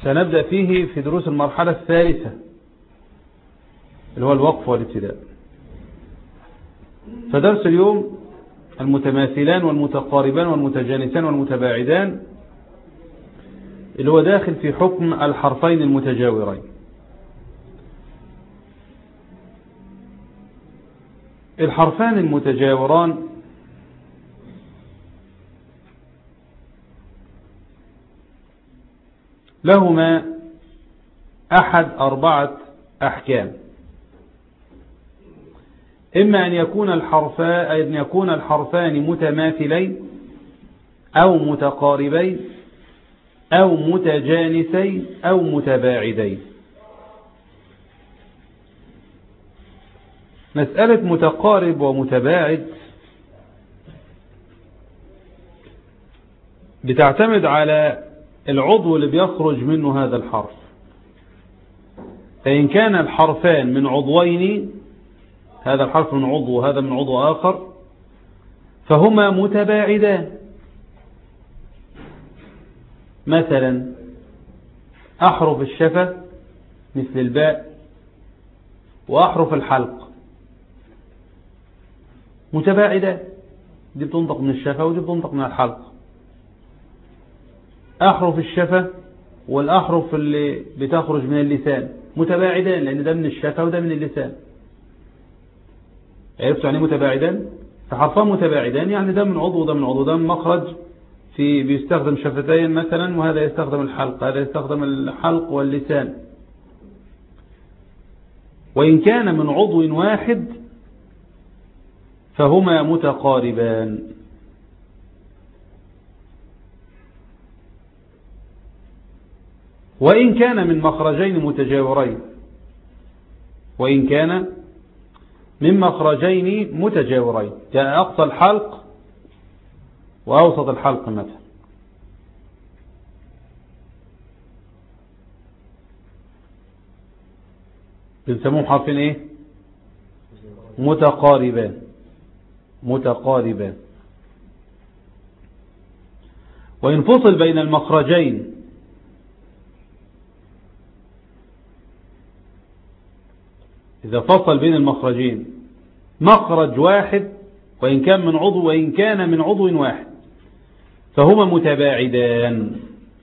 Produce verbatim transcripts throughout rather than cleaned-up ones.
سنبدأ فيه في دروس المرحلة الثالثة اللي هو الوقف والابتداء. فدرس اليوم المتماثلان والمتقاربان والمتجانسان والمتباعدان اللي هو داخل في حكم الحرفين المتجاورين. الحرفان المتجاوران لهما أحد أربعة أحكام: إما أن يكون الحرفان أن يكون الحرفان متماثلين أو متقاربين أو متجانسين أو متباعدين. مسألة متقارب ومتباعد بتعتمد على العضو اللي بيخرج منه هذا الحرف. فإن كان الحرفان من عضوين، هذا الحرف من عضو وهذا من عضو آخر، فهما متباعدان. مثلا أحرف الشفة مثل الباء وأحرف الحلق متباعدان، دي بتنطق من الشفة ودي بتنطق من الحلق. أحرف الشفة والأحرف اللي بتخرج من اللسان متباعدان، لأن ده من الشفة وده من اللسان. عرفتوا يعني متباعدان؟ فحرفان متباعدان يعني ده من عضو وده من عضو، ده من مخرج في بيستخدم شفتين مثلا، وهذا يستخدم الحلق، هذا يستخدم الحلق واللسان. وإن كان من عضو واحد فهما متقاربان. وإن كان من مخرجين متجاورين وإن كان من مخرجين متجاورين يعني أقصى الحلق وأوسط الحلق مثلا، بنسموهم حرفين إيه؟ متقاربان. متقاربان. وإن فصل بين المخرجين إذا فصل بين المخرجين مخرج واحد وإن كان من عضو وإن كان من عضو واحد فهما متباعدان،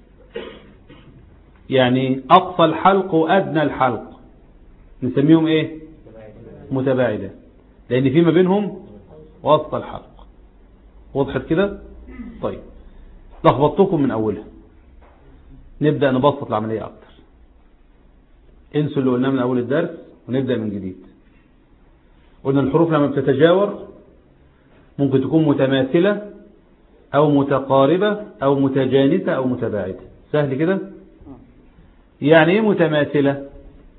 يعني أقصى الحلق وأدنى الحلق نسميهم إيه؟ متباعدان، لأن فيما بينهم وسط الحلق. وضحت كده؟ طيب لخبطتكم من أولها، نبدأ نبسط العملية أكتر. انسوا اللي قلناه من أول الدرس ونبدأ من جديد. قلنا الحروف لما بتتجاور ممكن تكون متماثلة أو متقاربة أو متجانسة أو متباعدة. سهل كده؟ يعني إيه متماثلة؟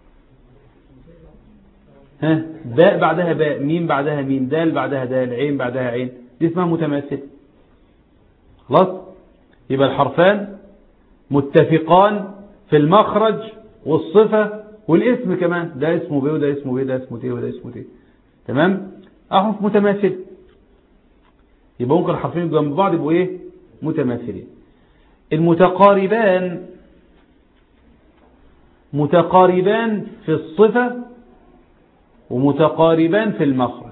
ها، باء بعدها باء، ميم بعدها ميم، دال بعدها دال، عين بعدها عين، دي اسمها متماثلة. خلاص؟ يبقى الحرفان متفقان في المخرج والصفة والاسم كمان، ده اسمه بي وده اسمه بي، ده اسمه تي وده اسمه تي. تمام؟ أحرف متماثلة. يبقى ممكن الحرفين جنب بعض يبقوا ايه؟ متماثلين. المتقاربان متقاربان في الصفة ومتقاربان في المخرج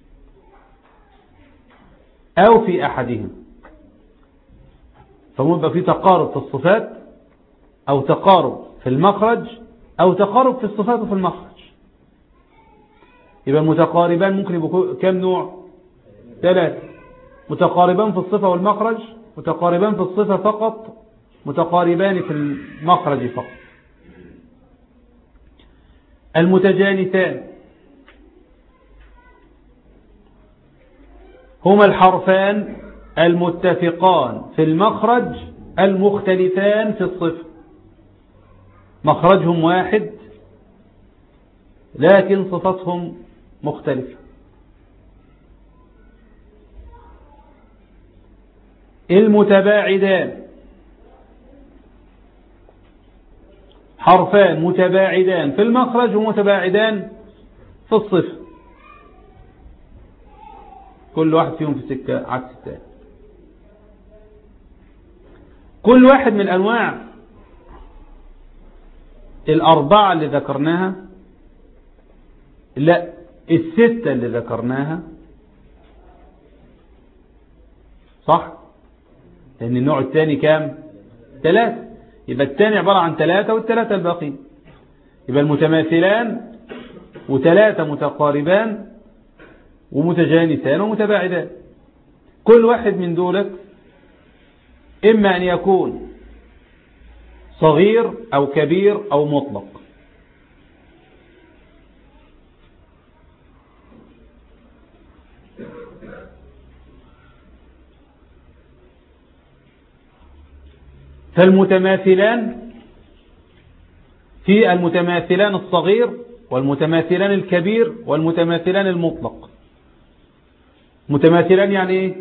أو في أحدهم. فممكن في تقارب في الصفات أو تقارب في المخرج أو تقارب في الصفات وفي المخرج. يبقى المتقاربان ممكن يبقوا كم نوع؟ ثلاثة: متقاربان في الصفة والمخرج، متقاربان في الصفة فقط، متقاربان في المخرج فقط. المتجانسان هما الحرفان المتفقان في المخرج المختلفان في الصفة. مخرجهم واحد لكن صفتهم مختلفة. المتباعدان حرفان متباعدان في المخرج ومتباعدان في الصفة، كل واحد فيهم في سكة عكس الثاني. كل واحد من الأنواع الأربعة اللي ذكرناها، لا الستة اللي ذكرناها، صح؟ لأن النوع الثاني كام؟ ثلاثة. يبقى الثاني عبارة عن ثلاثة والثلاثة الباقين. يبقى المتماثلان وثلاثة متقاربان ومتجانسان ومتباعدان. كل واحد من دولك إما أن يكون صغير أو كبير أو مطلق. فالمتماثلان في المتماثلان الصغير والمتماثلان الكبير والمتماثلان المطلق. متماثلان يعني ايه؟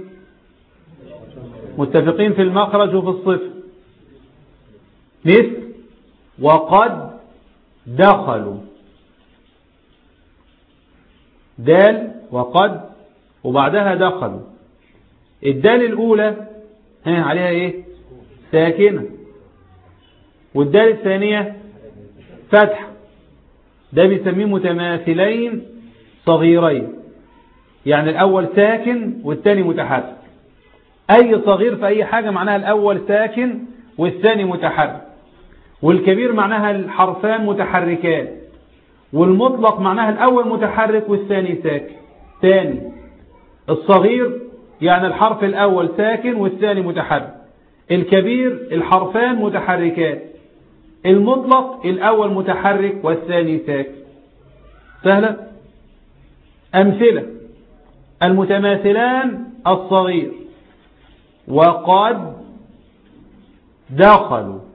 متفقين في المخرج وفي الصفة. مثل وقد دخلوا، دال وقد وبعدها دخلوا. الدال الأولى ها عليها ايه؟ ساكنة، والدال الثانية فتح. ده بيسميه متماثلين صغيرين، يعني الأول ساكن والثاني متحرك. أي صغير في أي حاجة معناها الأول ساكن والثاني متحرك، والكبير معناها الحرفان متحركان، والمطلق معناها الأول متحرك والثاني ساكن. ثاني الصغير يعني الحرف الأول ساكن والثاني متحرك، الكبير الحرفان متحركان، المطلق الأول متحرك والثاني ساكن. سهلة. أمثلة: المتماثلان الصغير وقد دخلوا.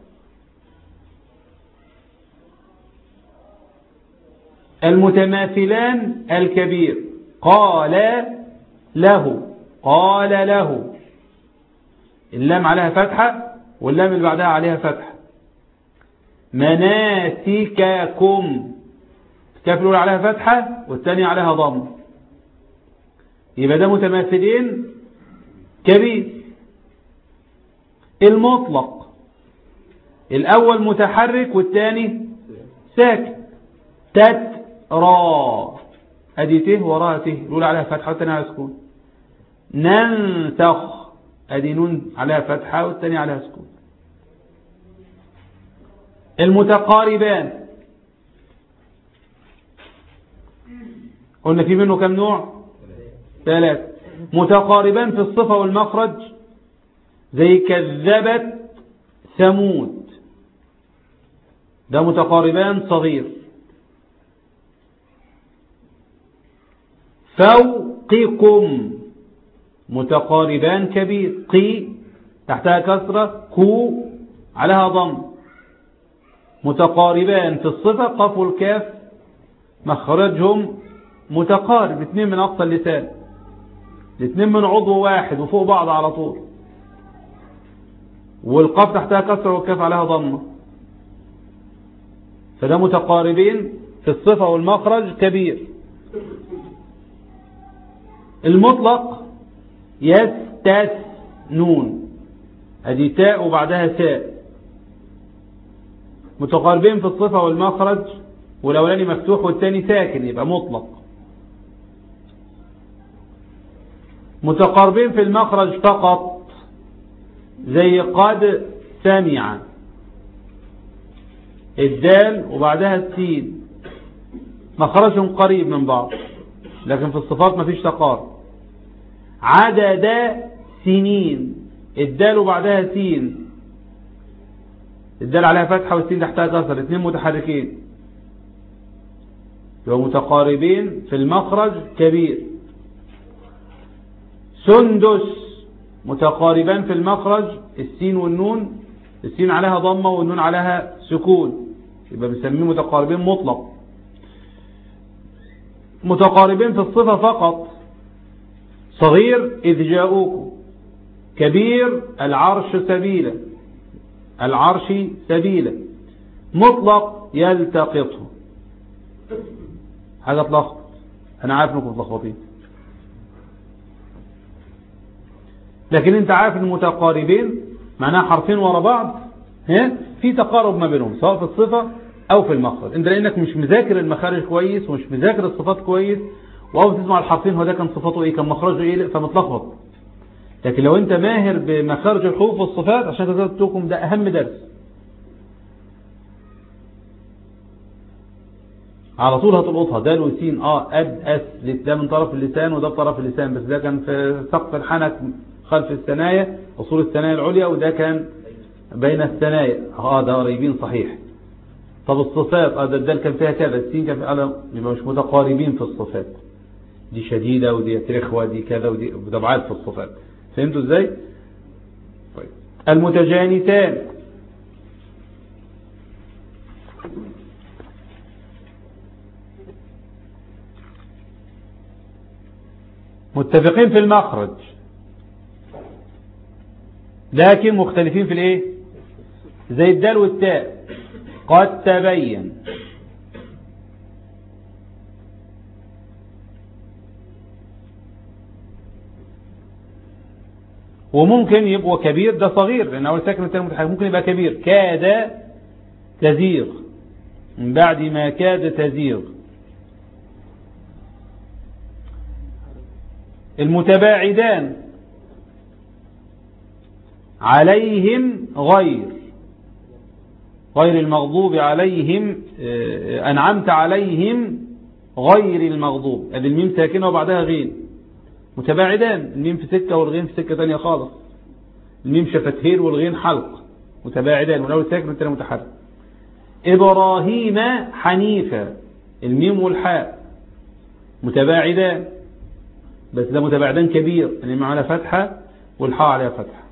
المتماثلان الكبير قال له، قال له، اللام عليها فتحة واللام اللي بعدها عليها فتحة. مناسككم، الكاف الأولى عليها فتحة والثانية عليها ضم، يبقى ده متماثلين كبير. المطلق الأول متحرك والثاني ساكن. تترى، أدي ته وراها ته، الأولى عليها فتحة والثانية عليها سكون. ننسخ، أدي نون عليها فتحة والثانية عليها سكون. المتقاربان قلنا في منه كم نوع؟ ثلاث. متقاربان في الصفة والمخرج زي كذبت ثمود، ده متقاربان صغير. فوقكم متقاربان كبير، قي تحتها كسرة، كو عليها ضم. متقاربان في الصفة قاف والكاف مخرجهم متقارب، اثنين من أقصى اللسان، الاثنين من عضو واحد وفوق بعض على طول، والقاف تحتها كسرة والكاف عليها ضمة، فده متقاربين في الصفة والمخرج كبير. المطلق يستثنون، ادي تاء وبعدها تاء، متقاربين في الصفة والمخرج، والأولاني مفتوح والثاني ساكن يبقى مطلق. متقاربين في المخرج فقط زي قد سمع، الدال وبعدها السين، مخرجهم قريب من بعض لكن في الصفات ما فيش تقارب. عدد سنين، الدال وبعدها سين، الدال عليها فتحة والسين تحتها كسر، الاثنين متحركين، يبقوا متقاربين في المخرج كبير. سندس متقاربان في المخرج، السين والنون، السين عليها ضمة والنون عليها سكون، يبقى بنسميه متقاربين مطلق. متقاربين في الصفة فقط، صغير إذ جاءوكم، كبير العرش سبيلا، العرش سبيلا، مطلق يلتقطه. حاجة تلخبط، أنا عارف إنكم تلخبطين، لكن أنت عارف إن متقاربين معناها حرفين ورا بعض، ها في تقارب ما بينهم سواء في الصفة أو في المخرج. انت لأنك مش مذاكر المخارج كويس ومش مذاكر الصفات كويس، وأول تسمع الحرفين هو ده كان صفاته إيه، كان مخرجه إيه، فمتلخبط. لكن لو أنت ماهر بمخارج الحروف والصفات، عشان كده قلت لكم ده أهم درس، على طول هتلقطها. دال وسين اه اد اس، ده من طرف اللسان وده بطرف اللسان، بس ده كان في سقف الحنك خلف الثنايا، اصول الثنايا العليا، وده كان بين الثنايا. اه ده قريبين صحيح. طب الصفات اه ده الدال كان فيها كذا، السين كان فيها، يبقى مش متقاربين في الصفات، دي شديدة ودي رخوة، دي كذا ودي ضبعات في الصفات. فهمتوا ازاي؟ طيب المتجانسان، متفقين في المخرج لكن مختلفين في الايه، زي الدال والتاء. قد تبين، وممكن يبقى كبير، ده صغير لان اول ساكن والتاني متحرك، ممكن يبقى كبير. كاد تزيغ، من بعد ما كاد تزيغ. المتباعدان عليهم غير غير المغضوب عليهم، أنعمت عليهم غير المغضوب، ادي الميم ساكنة وبعدها غين. متباعدان، الميم في سكة والغين في سكة تانية خالص، الميم شفتين والغين حلق. متباعدان والأول ساكن والتاني متحرك. إبراهيم حنيفا، الميم والحاء متباعدان، بس ده متباعدان كبير، الميم على فتحة والحاء عليها فتحة.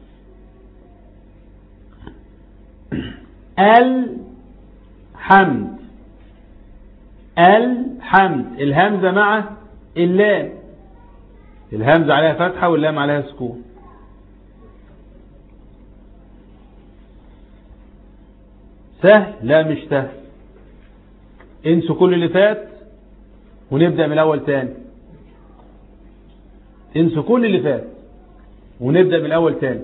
الحمد، الحمد، الهمزة مع اللام، الهمزة عليها فتحة واللام عليها سكون. سهل؟ لا مش سهل. انسوا كل اللي فات ونبدأ من الأول تاني. انسوا كل اللي فات ونبدأ من الأول تاني.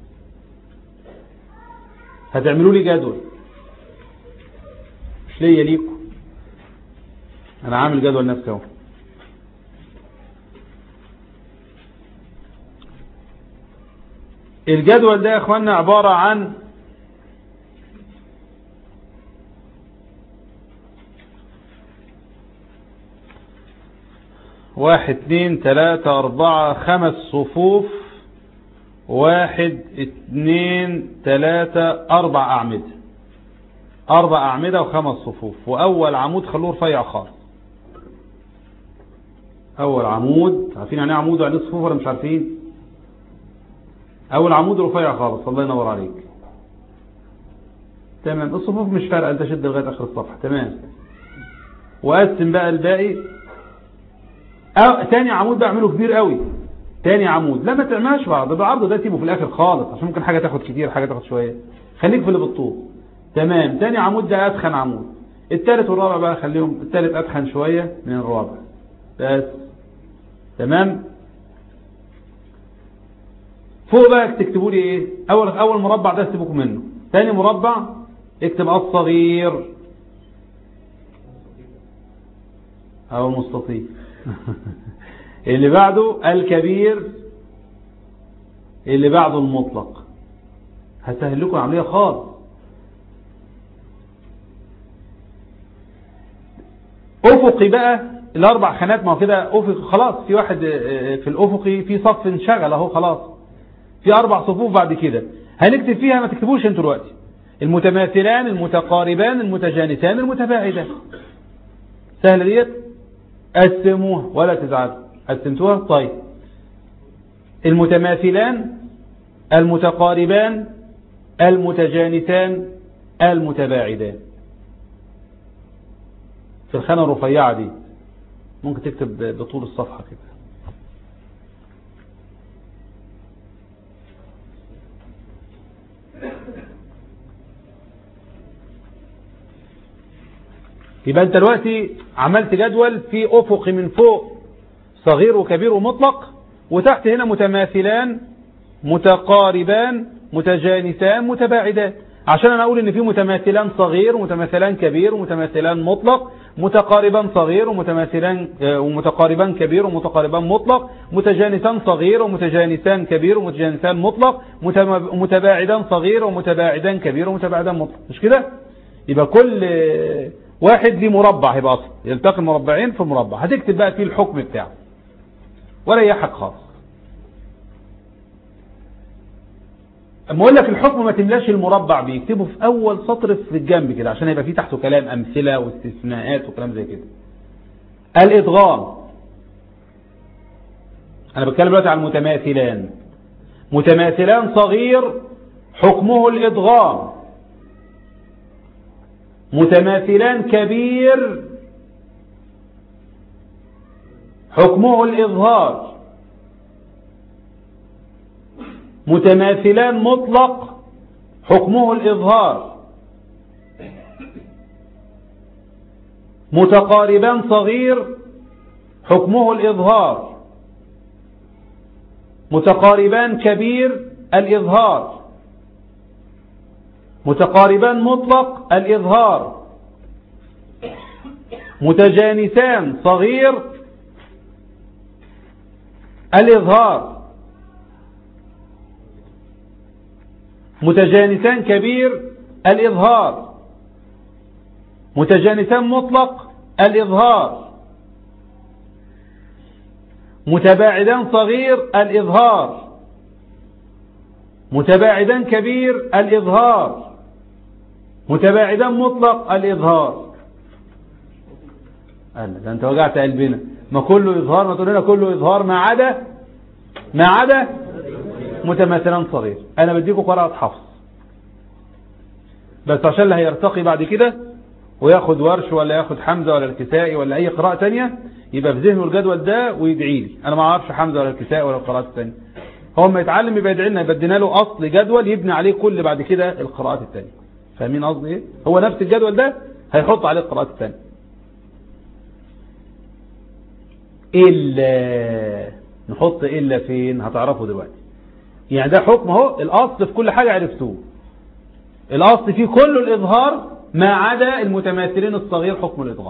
هتعملوا لي جدول، مش ليا ليكم، أنا عامل جدول نفسي اهو. الجدول ده يا اخوانا عبارة عن واحد اتنين تلاتة اربعة خمس صفوف، واحد اتنين تلاتة اربع اعمدة، اربع اعمدة وخمس صفوف. واول عمود خلوه رفيع خالص. اول عمود، عارفين يعني عمود وعليه صفوف ولا مش عارفين؟ اول عمود رفيع خالص، الله ينور عليك. تمام، الصفوف مش فارقه، انت شد لغايه اخر الصفحه. تمام، وقسم بقى الباقي. أو تاني عمود بقى اعمله كبير قوي. تاني عمود لا ما تعملش بعض، بالعرض ده سيبه في الاخر خالص، عشان ممكن حاجه تاخد كتير حاجه تاخد شويه، خليك في اللي بالطول. تمام، تاني عمود ده ادخن عمود. الثالث والرابع بقى خليهم، الثالث ادخن شويه من الرابع بس. تمام، فوق بقى تكتبوا لي ايه؟ اول اول مربع ده سيبكم منه. ثاني مربع اكتب الصغير او المستطيل. اللي بعده الكبير، اللي بعده المطلق. هسهل لكم العمليه خالص. افقي بقى الاربع خانات، ما هو كده افق خلاص. في واحد في الافقي في صف انشغل اهو خلاص، في اربع صفوف بعد كده هنكتب فيها. ما تكتبوش انتوا دلوقتي. المتماثلان، المتقاربان، المتجانسان، المتباعدان. سهله ديت، قسموها ولا تزعلوا. قسمتوها؟ طيب، المتماثلان، المتقاربان، المتجانسان، المتباعدان. في الخانه الرفيعه دي ممكن تكتب بطول الصفحه كده. يبقى انت دلوقتي عملت جدول في افقي من فوق صغير وكبير ومطلق، وتحت هنا متماثلان، متقاربان، متجانسان، متباعدان. عشان انا اقول ان في متماثلان صغير ومتماثلان كبير ومتماثلان مطلق، متقاربان صغير ومتماثلان ومتقاربان كبير ومتقاربان مطلق، متجانسان صغير ومتجانسان كبير ومتجانسان مطلق، متباعدان صغير ومتباعدان كبير ومتباعدان مطلق. مش كده؟ يبقى كل واحد ليه مربع، هيبقى اصل يلتقي المربعين في مربع، هتكتب بقى فيه الحكم بتاعه ولا يحق خالص. اما اقول لك الحكم ما تملاش المربع بيه، اكتبه في اول سطر في الجنب كده عشان يبقى فيه تحته كلام امثله واستثناءات وكلام زي كده. الادغام، انا بتكلم دلوقتي عن المتماثلان. متماثلان صغير حكمه الادغام، متماثلان كبير حكمه الاظهار، متماثلان مطلق حكمه الإظهار، متقاربان صغير حكمه الإظهار، متقاربان كبير الإظهار، متقاربان مطلق الإظهار، متجانسان صغير الإظهار، متجانسان كبير الإظهار، متجانسان مطلق الإظهار، متباعدان صغير الإظهار، متباعدان كبير الإظهار، متباعدان مطلق الإظهار. قال ده انت وجعت قلبنا، ما كله إظهار، ما تقول لنا كله إظهار ما عدا ما عدا متماثلان صغير. انا بديكم قراءة حفص بس عشان اللي هيرتقي بعد كده وياخد ورش ولا ياخد حمزة ولا الكسائي ولا اي قراءة تانية يبقى في ذهنه الجدول ده ويدعي لي. انا ما اعرفش حمزة ولا الكسائي ولا القراءات التانية، هو ما يتعلم يبقى يدعي لنا، يبدينا له اصل جدول يبني عليه كل بعد كده القراءات التانية. فاهمين قصدي ايه؟ هو نفس الجدول ده هيحط عليه القراءات التانية. الا نحط الا فين؟ هتعرفوا دلوقتي. يعني ده حكم اهو، الاصل في كل حاجة عرفتوه، الاصل فيه كله الاظهار ما عدا المتماثلين الصغير حكم الادغام.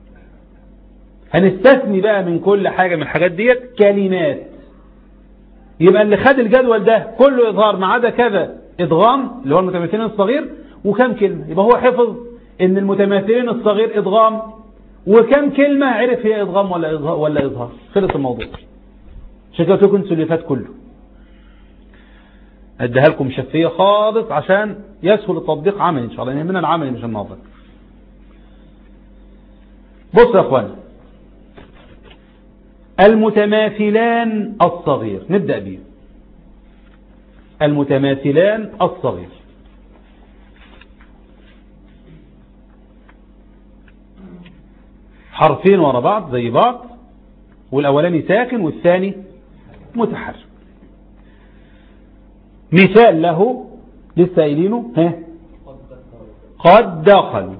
هنستثني بقى من كل حاجة من الحاجات ديت كلمات، يبقى اللي خد الجدول ده كله اظهار ما عدا كذا ادغام اللي هو المتماثلين الصغير، وكم كلمة يبقى هو حفظ ان المتماثلين الصغير ادغام، وكم كلمة عرف هي ادغام ولا اظهار ولا اظهار. خلص الموضوع. شكلتكم انتوا اللي فات كله اديها لكم شفية خالص عشان يسهل التطبيق عملي ان شاء الله، يهمنا العملي مش النظري. بص يا اخوان، المتماثلان الصغير نبدأ بيه. المتماثلان الصغير حرفين ورا بعض زي بعض، والاولاني ساكن والثاني متحرك. مثال له لسه قايلينه، ها قد دخلوا،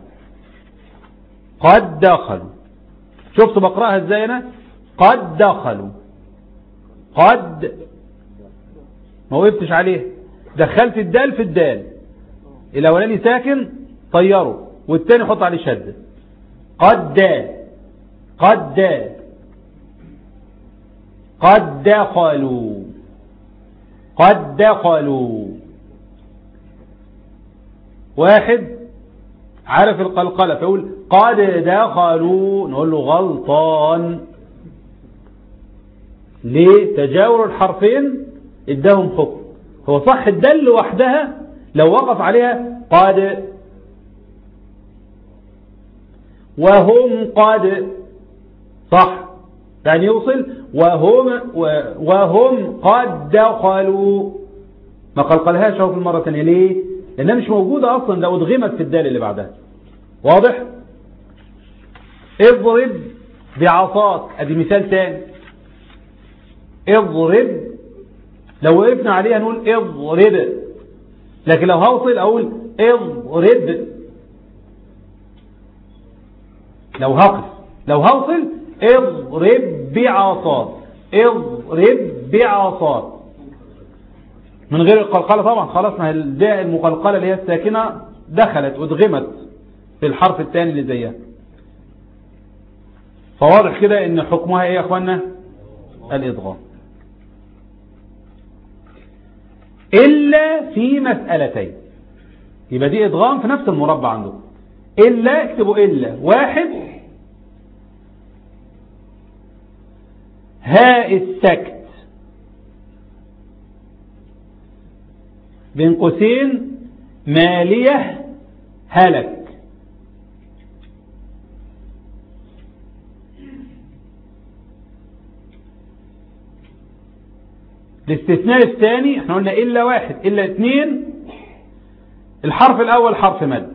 قد دخلوا. شفتوا بقراها ازاي انا؟ قد دخلوا، قد ما وقفتش عليه، دخلت الدال في الدال، الاولاني ساكن طيره والتاني حط عليه شده. قد دا، قد دا، قد دخلوا، قد دخلوا. واحد عارف القلقلة فيقول قد دخلوا، نقول له غلطان. ليه؟ تجاور الحرفين اداهم حكم. هو صح الدل لوحدها لو وقف عليها قد، وهم قد صح يعني يوصل وهم وهم قد دخلوا، ما قلقلهاش اهو في المرة الثانية. ليه؟ لانها مش موجودة اصلا، لو ادغمت في الدال اللي بعدها. واضح؟ اضرب بعصاك، ادي مثال تاني. اضرب لو وقفنا عليها نقول اضرب، لكن لو هوصل اقول اضرب. لو هقف لو هوصل اضرب بعصاك، اضرب بعصاك. من غير القلقلة طبعا خلاص، ما الداء المقلقلة اللي هي الساكنة دخلت ادغمت في الحرف الثاني اللي زيها. فواضح كده ان حكمها ايه يا اخوانا؟ الادغام. الا في مسألتين، يبقى دي ادغام في نفس المربع عندكم. الا اكتبوا الا واحد هاء السكت بين قوسين مالية هلك. الاستثناء الثاني احنا قلنا إلا واحد إلا اثنين، الحرف الأول حرف مد،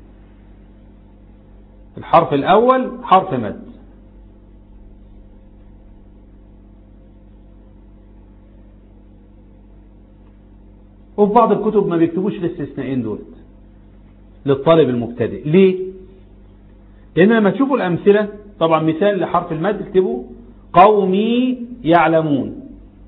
الحرف الأول حرف مد. وفي بعض الكتب ما بيكتبوش الاستثناءين دول للطالب المبتدئ. ليه؟ لأن لما تشوفوا الأمثلة، طبعا مثال لحرف المد اكتبوا قومي يعلمون،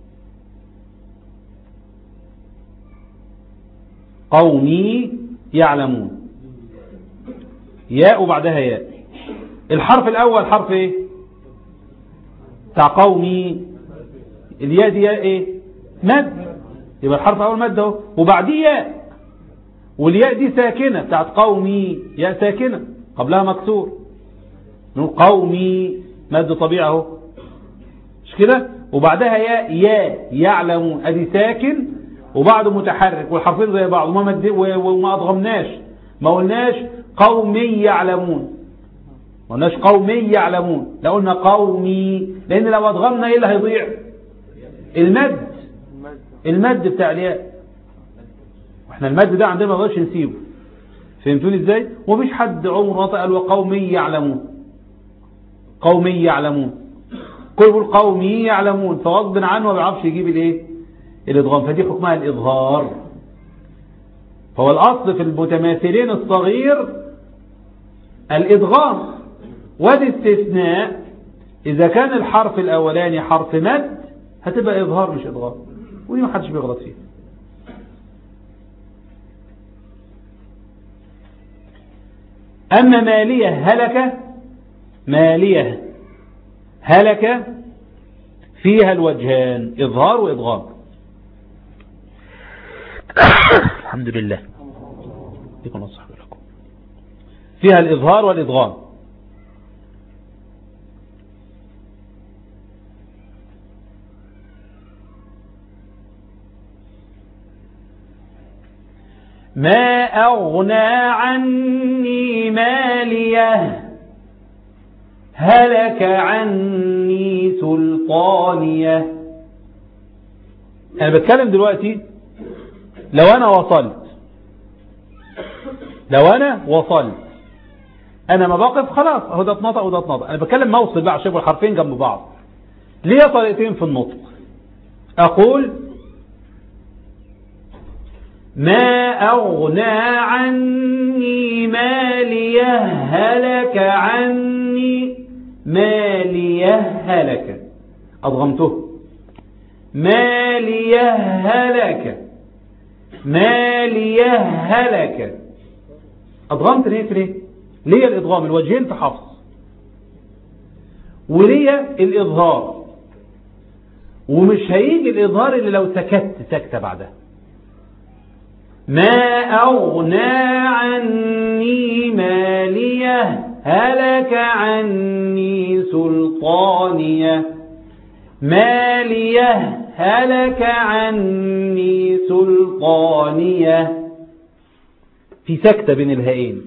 قومي يعلمون، ياء وبعدها ياء. الحرف الأول حرف ايه بتاع قومي؟ الياء دي ياء ايه؟ مد، يبقى الحرف الأول مد اهو، وبعديه ياء، والياء دي ساكنة بتاعت قومي، ياء ساكنة قبلها مكسور، نقول قومي مد طبيعي اهو، مش كده؟ وبعدها ياء ياء يعلمون، ادي ساكن وبعده متحرك والحرفين زي بعض، وما مد وما اضغمناش، ما قلناش قومي يعلمون، ما قلناش قومي يعلمون، لا قلنا قومي، لان لو اضغمنا ايه اللي هيضيع؟ المد، المد بتاع الياء. واحنا المد ده عندنا ما نقدرش نسيبه، فهمتوني ازاي؟ ومفيش حد عمره نطق قال وقومي يعلمون، قومي يعلمون، كل يقول قومي يعلمون، فغض عنه ما بيعرفش يجيب الايه؟ الادغام. فدي حكمها الاظهار. فهو الاصل في المتماثلين الصغير الادغام، وادي استثناء اذا كان الحرف الاولاني حرف مد هتبقى اظهار مش ادغام، ودي ما حدش بيغلط فيها. اما مالية هلك، مالية هلك فيها الوجهان اظهار وادغام. الحمد لله يكون نصح لكم. فيها الإظهار والإدغام. ما أغنى عني ماليه هلك عني سلطانيه. أنا بتكلم دلوقتي لو أنا وصلت، لو أنا وصلت أنا ما بقف خلاص أهو ده اتنطق وده اتنطق. أنا بتكلم موصل بقى عشان الحرفين جنب بعض. ليه طريقتين في النطق؟ أقول ما أغنى عني ماليه هلك عني ماليه هلك، أضغمته ماليه هلك ماليه هلك، أضغمت ليه؟ في ليه؟ ليه الإضغام؟ الوجهين في حفظ، وليه الإظهار، ومش هيجي الإظهار اللي لو سكت سكتة بعدها. ما أغنى عني ماليه هلك عني سلطانيه، ماليه هلك عني سلطانيه، في سكتة بين الهائين.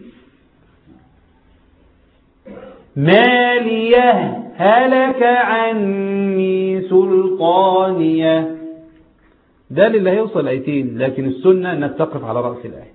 ماليه هلك عني سلطانيه، ده اللي هيوصل آيتين، لكن السنة انك تقف على رأس الآية.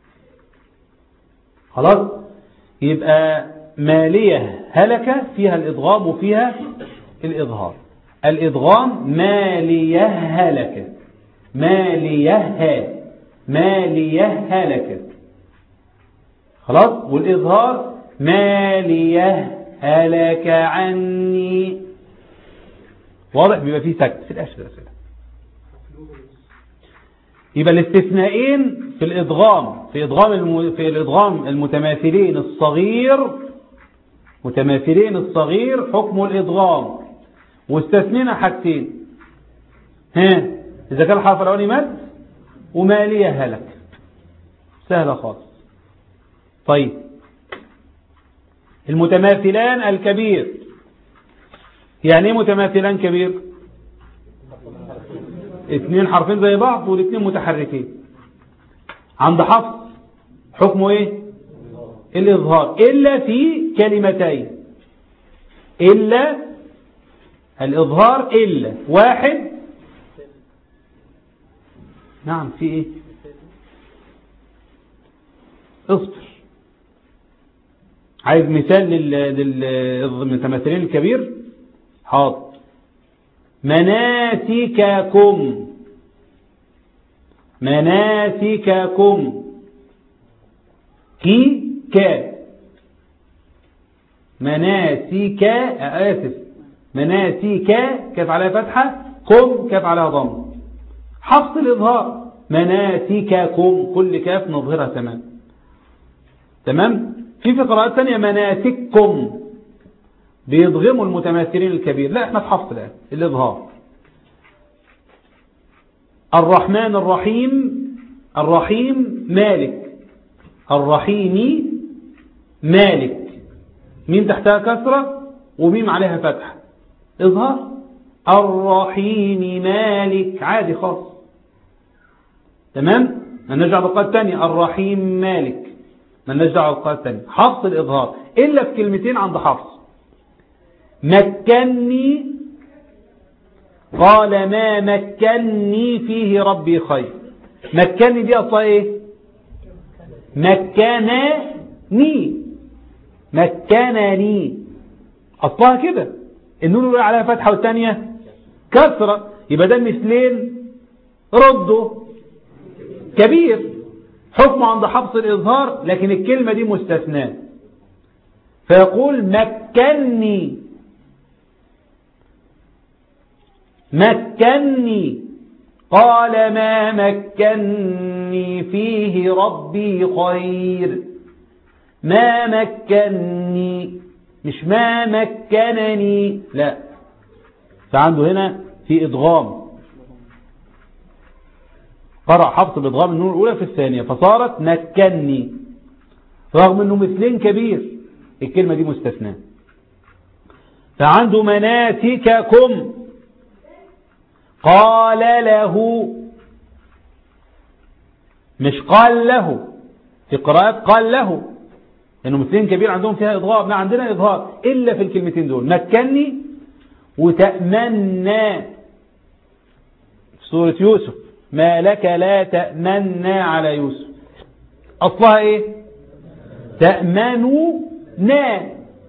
خلاص؟ يبقى مالية هلك فيها الإضغام وفيها الإظهار. الإضغام مالية هلك مالية مالية هلك، خلاص؟ والإظهار مالية هلك عني. واضح؟ بيبقى فيه سكت في الآخر الأسئلة. يبقى الاستثنائين في الإدغام في إدغام الم... في الإدغام المتماثلين الصغير متماثلين الصغير حكم الإدغام، واستثنينا حاجتين. ها إذا كان الحرف الأولاني مد ومالية هلك، سهلة خالص. طيب المتماثلان الكبير، يعني ايه متماثلان كبير؟ اثنين حرفين زي بعض والاثنين متحركين. عند حفص حكمه ايه؟ الإظهار إلا في كلمتين، إلا الإظهار إلا واحد. نعم في ايه؟ اصبر، عايز مثال للمتماثلين الكبير؟ حاضر. مناسككم، مناسككم كي كا، مناسك آسف مناسك كاف عليها فتحة، كم كاف عليها ضم. حفص الإظهار مناسككم، كل كاف نظهرها تمام تمام. في في قراءات ثانية مناسككم بيضغموا المتماثلين الكبير، لا احنا في حفص الآن الإظهار. الرحمن الرحيم، الرحيم مالك، الرحيم مالك، ميم تحتها كسرة وميم عليها فتحة، إظهار. الرحيم مالك عادي خالص تمام. نرجع للقاء الثانية الرحيم مالك، نرجع للقاء الثانية. حفص الإظهار إلا في كلمتين عند حفص. مكني، قال ما مكني فيه ربي خير. مكني دي أصلا إيه؟ مكنني، مكنني أصلها كده، النون الأولى عليها فتحة والثانية كسرة، يبقى ده مثلين ردوا كبير، حكم عند حفص الإظهار، لكن الكلمة دي مستثناة، فيقول مكني، مكني، قال ما مكني فيه ربي خير. ما مكني، مش ما مكنني، لا، فعنده هنا في إدغام، قرأ حفص بإدغام النون الأولى في الثانية فصارت مكني، رغم أنه مثلين كبير الكلمة دي مستثناة. فعنده مناسككم، قال له، مش قال له، في قراءات قال له، لأنه مثلين كبير عندهم فيها إضغام، لا عندنا إظهار إلا في الكلمتين دول، مكني وتأمنا في سورة يوسف، ما لك لا تأمنا على يوسف، أصلها إيه؟ تأمنونا،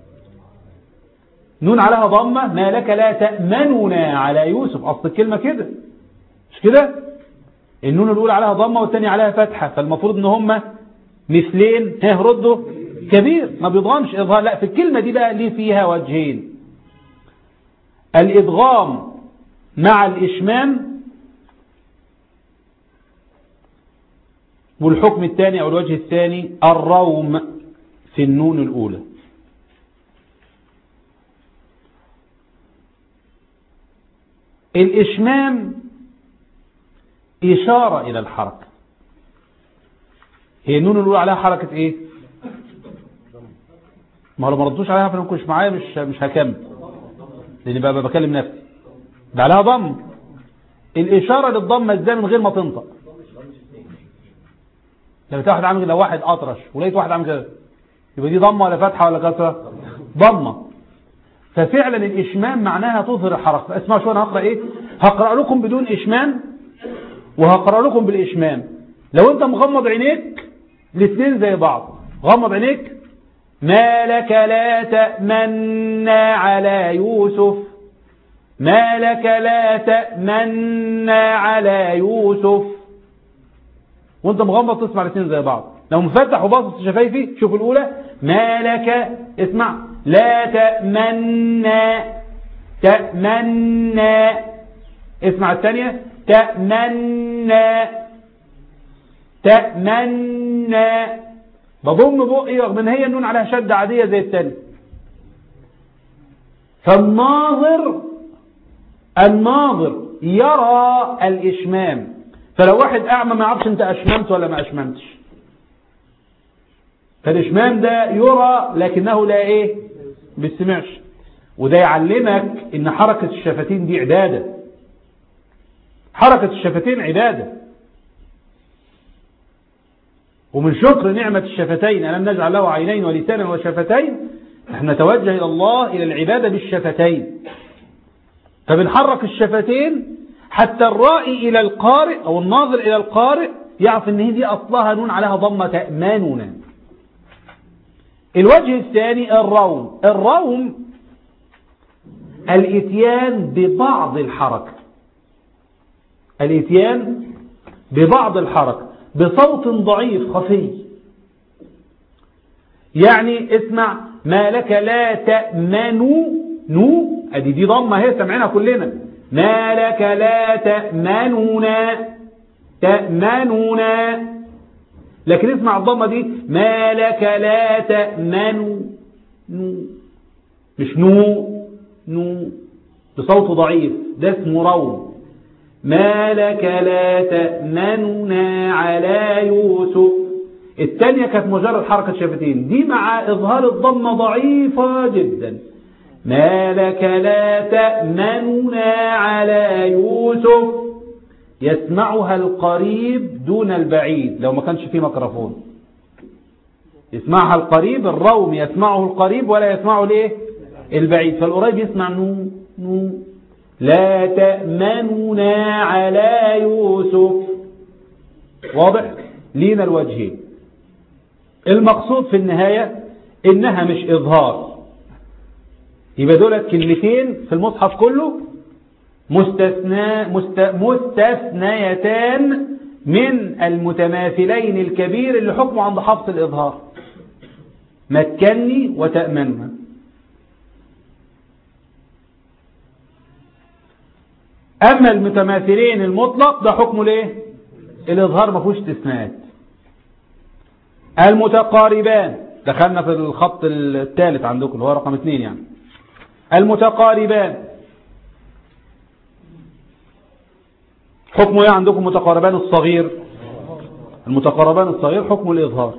نون عليها ضمة، ما لك لا تأمننا على يوسف، أصل الكلمة كده مش كده؟ النون الأولى عليها ضمة والثانية عليها فتحة، فالمفروض ان هم مثلين، ها ردوا كبير، ما بيضغمش إظهار. لا، في الكلمة دي بقى ليه فيها وجهين، الإدغام مع الإشمام، والحكم الثاني أو الوجه الثاني الروم في النون الأولى. الإشمام إشارة إلى الحركة، هي النون الأولى عليها حركة إيه؟ ما لو ما ردوش عليها فانا مش معايا مش مش هكمل، لأني بقى بكلم نفسي. ده عليها ضم، الإشارة للضمة إزاي من غير ما تنطق؟ لو واحد عامل لو واحد أطرش ولقيت واحد عامل كده، يبقى دي ضمة ولا فتحة ولا كسرة؟ ضمة. ففعلا الإشمام معناها تظهر الحركة. اسمعوا شو أنا هقرأ إيه؟ هقرأ لكم بدون إشمام وهقرأ لكم بالإشمام. لو أنت مغمض عينيك الاثنين زي بعض، غمض عينيك، ما لك لا تأمنا على يوسف، ما لك لا تأمنا على يوسف، وانت مغمض تسمع الاثنين زي بعض. لو مفتح وباصص شفايفي شوف الأولى، ما لك، اسمع، لا تأمنا، تأمنا، اسمع الثانية، تأمنا، تأمنا بضم بقي رغم ان هي النون عليها شدة عادية زي التاني. فالناظر الناظر يرى الإشمام، فلو واحد أعمى ما يعرفش انت أشممت ولا ما أشممتش، فالإشمام ده يرى لكنه لا ايه بيسمعش. وده يعلمك ان حركة الشفتين دي عبادة، حركة الشفتين عبادة، ومن شكر نعمة الشفتين ألم نجعل له عينين ولسانا وشفتين، احنا نتوجه إلى الله إلى العبادة بالشفتين، فبنحرك الشفتين حتى الرائي إلى القارئ أو الناظر إلى القارئ يعرف ان هي دي أصلها نون عليها ضمة تأماننا. الوجه الثاني الروم. الروم الاتيان ببعض الحركة، الاتيان ببعض الحركة بصوت ضعيف خفي. يعني اسمع ما لك لا تأمنوا نو، ادي دي ضمة هي سمعنا كلنا، ما لك لا تأمنونا تأمنونا، لكن اسمع الضمة دي ما لك لا تأمنوا نو، مش نو نو بصوت ضعيف، ده اسمه روم. ما لك لا تأمننا على يوسف، الثانية كانت مجرد حركة شفتين، دي مع إظهار الضمة ضعيفة جدا. ما لك لا تأمننا على يوسف، يسمعها القريب دون البعيد لو ما كانش فيه ميكروفون، يسمعها القريب، الروم يسمعه القريب ولا يسمعه ليه البعيد، فالقريب يسمع نو نو. لا تأمننا على يوسف. واضح لينا الوجهين. المقصود في النهاية انها مش اظهار، يبقى دولت كلمتين في المصحف كله مستثنى مست... مستثنيتان من المتماثلين الكبير اللي حكمه عند حفص الإظهار، مكني وتأمنها. أما المتماثلين المطلق ده حكمه ليه الإظهار ما فيهوش استثناءات. المتقاربان دخلنا في الخط الثالث عندكم اللي هو رقم اثنين، يعني المتقاربان حكمه ايه عندكم؟ متقاربان الصغير، المتقاربان الصغير حكمه الإظهار،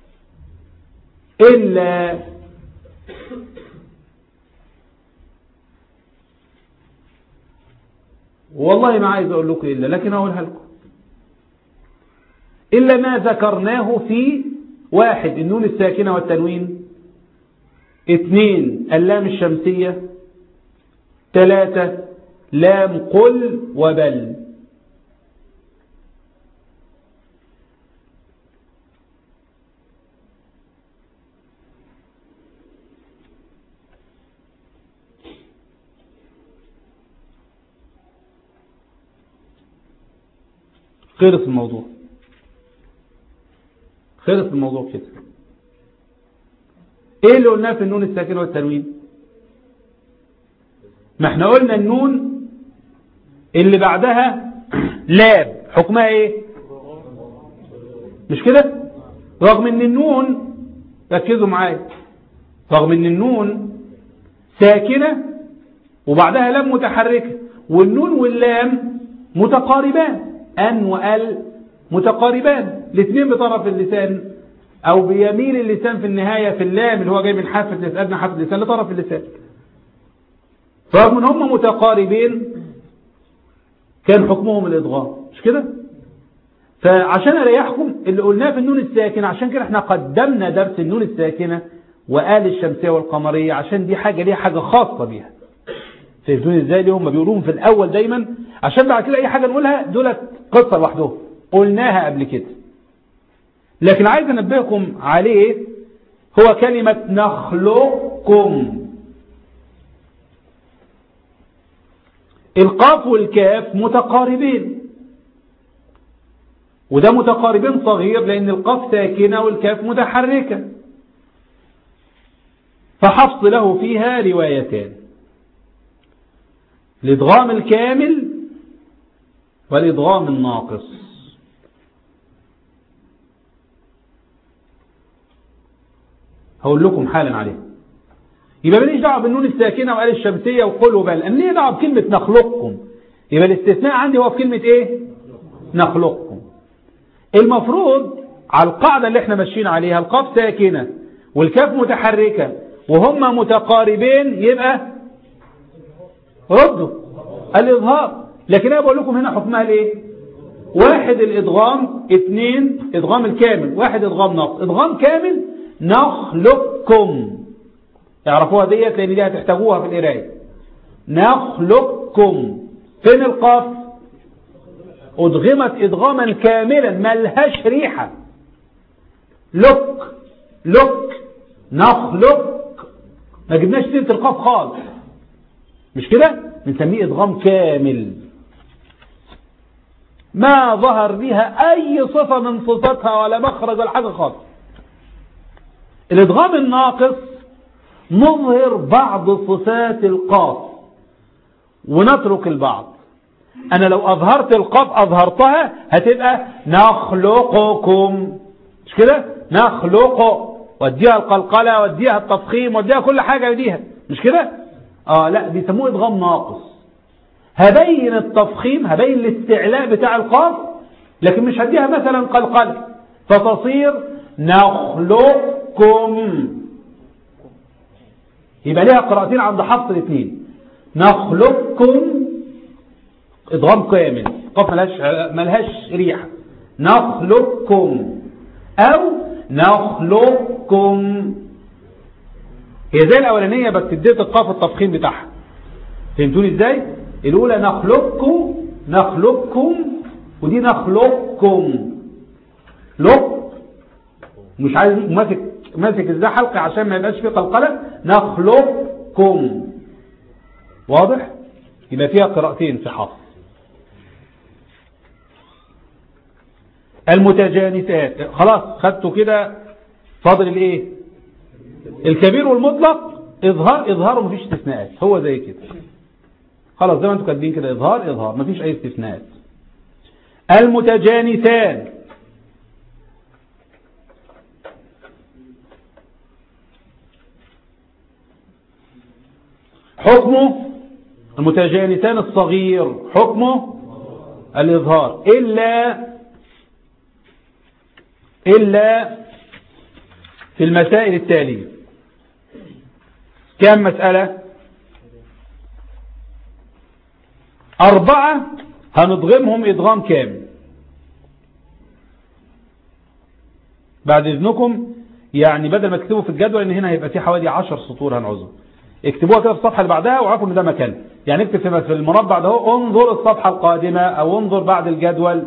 إلا والله ما عايز أقول لكم إلا، لكن أقولها لكم، إلا ما ذكرناه في واحد النون الساكنة والتنوين، اثنين اللام الشمسية، ثلاثة لام قل وبل. خلص الموضوع، خلص الموضوع كده. ايه اللي قلناه في النون الساكنة والتنوين؟ ما احنا قلنا النون اللي بعدها لاب حكمها ايه؟ مش كده؟ رغم ان النون، ركزوا معايا، رغم ان النون ساكنة وبعدها لام متحركة، والنون واللام متقاربان، أن وأل متقاربان، الاثنين بطرف اللسان أو بيميل اللسان في النهاية في اللام اللي هو جاي من حافة لسان حافة اللسان لطرف اللسان، فرغم ان هم متقاربين كان حكمهم الإضغام، مش كده؟ فعشان أريحكم اللي قلناه في النون الساكنة، عشان كده احنا قدمنا درس النون الساكنة وآل الشمسية والقمرية، عشان دي حاجة ليها حاجة خاصة بيها. فهمتون ازاي؟ دي هم بيقولوهم في الأول دايما عشان بعد كده أي حاجة نقولها دولت قصة لوحدهم قلناها قبل كده. لكن عايز أنبهكم عليه هو كلمة نخلقكم. القاف والكاف متقاربين، وده متقاربين صغير لأن القاف ساكنة والكاف متحركة، فحفص له فيها روايتان، الإدغام الكامل والإدغام الناقص. هقول لكم حالا عليه. يبقى ماليش دعوه بالنون الساكنه وقال الشمسيه وقل وبل، انا ليه دعوه بكلمه نخلقكم. يبقى الاستثناء عندي هو في كلمه ايه؟ نخلقكم. المفروض على القاعده اللي احنا ماشيين عليها القاف ساكنه والكاف متحركه وهما متقاربين، يبقى ردوا الاظهار. لكن انا بقول لكم هنا حكمها الايه؟ واحد الادغام، اثنين ادغام الكامل، واحد ادغام ناقص. ادغام كامل نخلقكم، اعرفوها ديت لان دي هتحتاجوها في القرايه. نخلقكم. فين القاف؟ ادغمت ادغاما كاملا ملهاش ريحه. لك لك نخلق، ما جبناش سيره القاف خالص، مش كده؟ بنسميه ادغام كامل ما ظهر بها اي صفه من صفاتها ولا مخرج ولا حاجه خالص. الادغام الناقص نظهر بعض صفات القاف ونترك البعض. انا لو اظهرت القاف اظهرتها هتبقى نخلقكم، مش كده؟ نخلق، وديها القلقله وديها التفخيم وديها كل حاجه وديها، مش كده؟ اه لا، بيسموه ادغام ناقص. هبين التفخيم، هبين الاستعلاء بتاع القاف، لكن مش هديها مثلا قلقله فتصير نخلقكم. يبقى ليها قراءتين عند حفص الاثنين. نخلقكم ادغام كامل، قاف ملهاش ملهاش ريحه. نخلقكم او نخلقكم، هي زي الاولانيه بس اديت القاف التفخيم بتاعها. فهمتوني ازاي؟ الاولى نخلقكم نخلقكم، ودي نخلقكم. لق مش عايز ماسك ماسك ازاي حلقه عشان ما يبقاش فيه قلقله. نخلقكم، واضح؟ يبقى فيها قراءتين في حفص. المتجانسات خلاص خدتوا كده، فاضل الايه؟ الكبير والمطلق. اظهار اظهار ومفيش استثناءات، هو زي كده خلاص زي ما انتوا كاتبين كده، اظهار اظهار مفيش اي استثناءات. المتجانسان حكمه المتجانسان الصغير حكمه الإظهار إلا إلا في المسائل التالية. كم مسألة؟ أربعة هنضغمهم إضغام كامل. بعد إذنكم يعني بدل ما تكتبوا في الجدول إن هنا هيبقى فيه حوالي عشر سطور هنعوزهم، اكتبوها كده في الصفحة اللي بعدها وعرفوا ان ده مكان. يعني اكتب في المربع ده اهو انظر الصفحة القادمة او انظر بعد الجدول.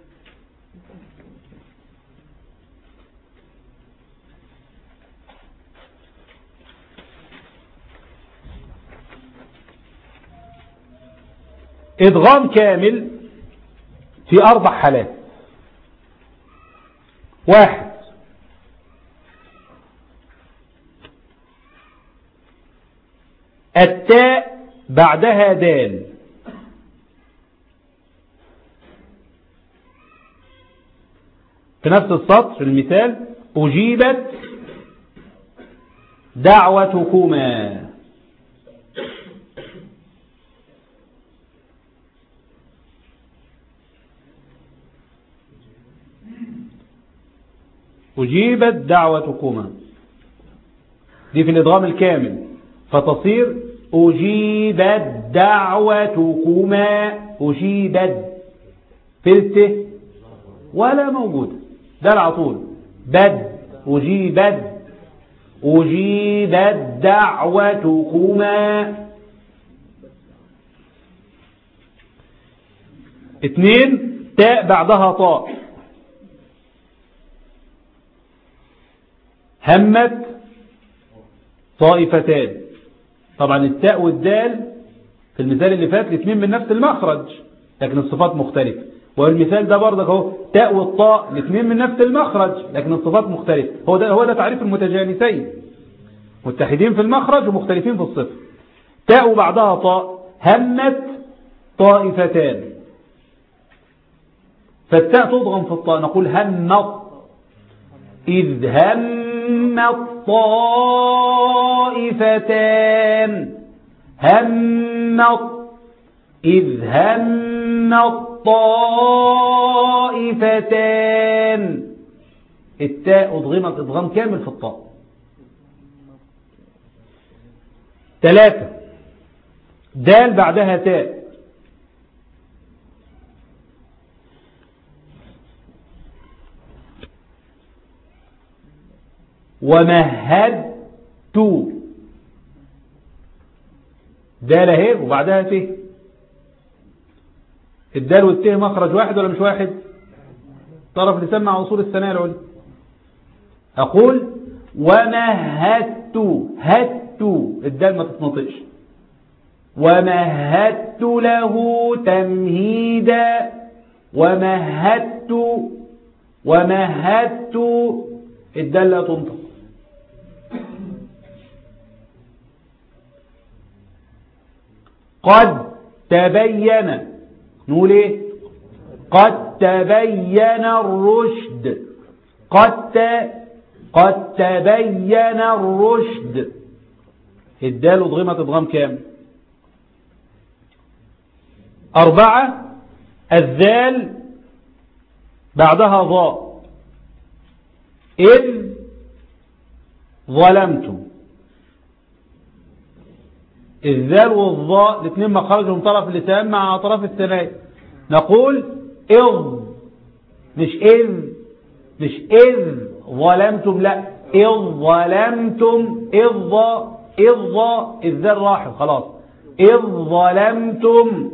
ادغام كامل في اربع حالات. واحد، التاء بعدها دال. في نفس السطر المثال أجيبت دعوتكما. أجيبت دعوتكما دي في الإدغام الكامل، فتصير أجيبت دعوتكما. أجيبت فلته ولا موجود، ده على طول بد. أجيبت أجيبت دعوتكما. اثنين، تاء بعدها طاء. همت طائفتان. طبعا التاء والدال في المثال اللي فات الاثنين من نفس المخرج لكن الصفات مختلفة، والمثال ده برضك اهو تاء والطاء الاثنين من نفس المخرج لكن الصفات مختلفة. هو ده هو ده تعريف المتجانسين، متحدين في المخرج ومختلفين في الصفة. تاء وبعدها طاء. همت طائفتان، فالتاء تضغم في الطاء، نقول همت. إذ همت الطائفتان هم إذ هم الطائفتان التاء أضغمت إضغام كامل في الطاء. ثلاثة دال بعدها تاء ومهدت دال اهي وبعدها ت. الدال والت مخرج واحد ولا مش واحد؟ طرف لسان مع وصول الثنايا العليا. أقول ومهدت هدت الدال ما تتنطقش. ومهدت له تمهيدا ومهدت ومهدت الدال لا تنطق. قد تبين نقول ايه؟ قد تبين الرشد قد ت... قد تبين الرشد الدال أضغمت إضغام كامل. أربعة الذال بعدها ضاء إذ ظلمتم. الذال والضاء الاثنين مخرجهم طرف اللسان مع أطراف الثنايا. نقول إذ مش إذ مش إذ ظلمتم لا إذ ظلمتم إذ ضاء إذ ضاء الذال راحل خلاص إذ ظلمتم.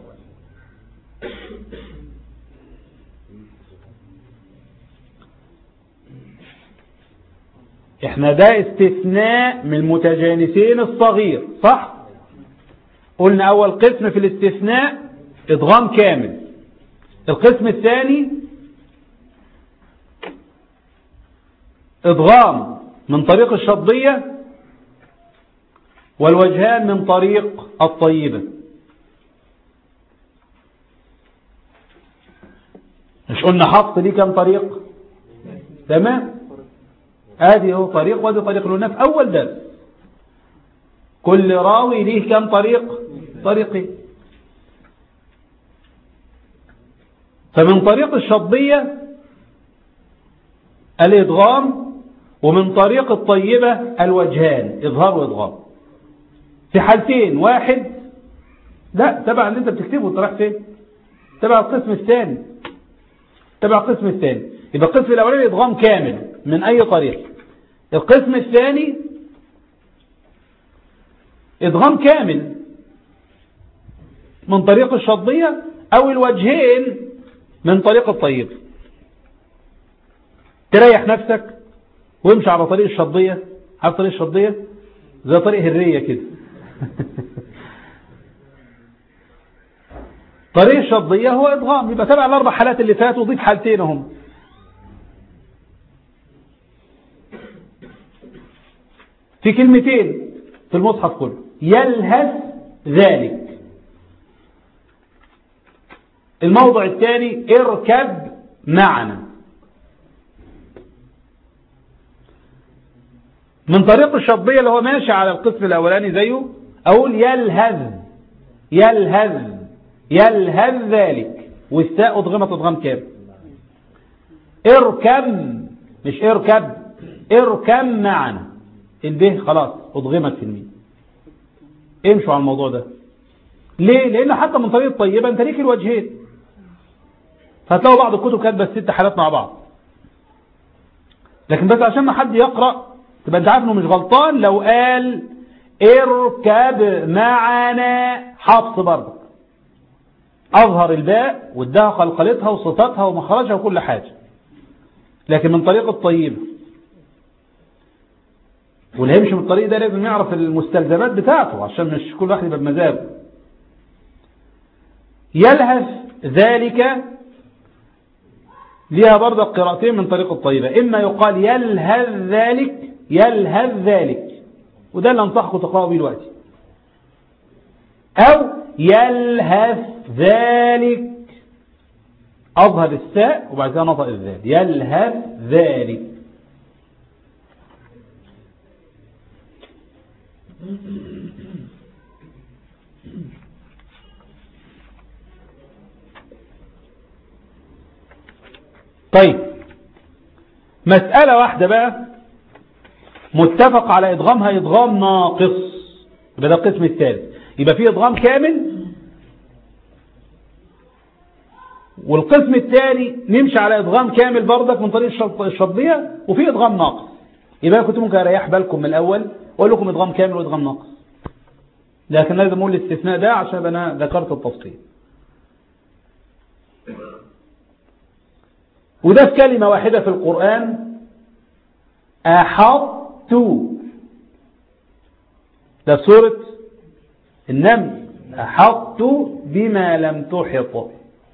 احنا ده استثناء من المتجانسين الصغير صح؟ قلنا اول قسم في الاستثناء ادغام كامل. القسم الثاني ادغام من طريق الشطبية والوجهان من طريق الطيبة. مش قلنا حفص ليه كم طريق؟ تمام. ادي هو طريق وادي طريق لنا في اول درس. كل راوي ليه كم طريق؟ طريقين. فمن طريق الشطبية الادغام ومن طريق الطيبة الوجهان اظهار وادغام. في حالتين واحد لا تبع اللي انت بتكتبه انت رايح فين؟ تبع القسم الثاني تبع القسم الثاني. يبقى القسم الاولاني ادغام كامل من اي طريق. القسم الثاني ادغام كامل من طريق الشطبية او الوجهين من طريق الطيب. تريح نفسك وامشي على طريق الشطبية. عارف طريق الشطبية زي طريق هرية كده. طريق الشطبية هو ادغام يبقى تبع الاربع حالات اللي فاتوا وضيف حالتين هم. في كلمتين في المصحف كله يلهث ذلك. الموضع الثاني اركب معنا. من طريق الشطبية اللي هو ماشي على القسم الاولاني زيه اقول يلهث يلهث يلهث ذلك والثاء اضغمت اضغام كامل. اركب مش اركب اركب معنا. البه خلاص اضغمت في الميم. امشوا على الموضوع ده. ليه؟ لان حتى من طريق الطيبة انت ليك الوجهين. فهتلاقوا بعض الكتب كاتبه الست حالات مع بعض. لكن بس عشان ما حد يقرأ تبقى انت عارف انه مش غلطان لو قال اركب معنا حفص برضه. اظهر الباء واداها قلقلتها وصفاتها ومخرجها وكل حاجة. لكن من طريق الطيبة. واللي هيمشي من الطريق ده لازم يعرف المستلزمات بتاعته عشان مش كل واحد يبقى بمزاجه. يلهث ذلك ليها برضه قراءتين من طريق الطيبة. إما يقال يلهث ذلك يلهث ذلك وده اللي انصحكم تقرأوا بيه دلوقتي. أو يلهث ذلك أظهر الساء وبعد كده نطق الذال يلهث ذلك. طيب مسألة واحدة بقى متفق على إدغامها إدغام ناقص، يبقى ده القسم الثالث. يبقى فيه إدغام كامل، والقسم الثاني نمشي على إدغام كامل برضك من طريق الشطبية، وفيه إدغام ناقص. يبقى كنت ممكن أريح بالكم من الأول وأقول لكم إدغام كامل وإدغام ناقص، لكن لازم أقول الاستثناء ده عشان أنا ذكرت التفصيل. وده في كلمة واحدة في القرآن، أحط. ده سورة النمل، أحط بما لم تحط.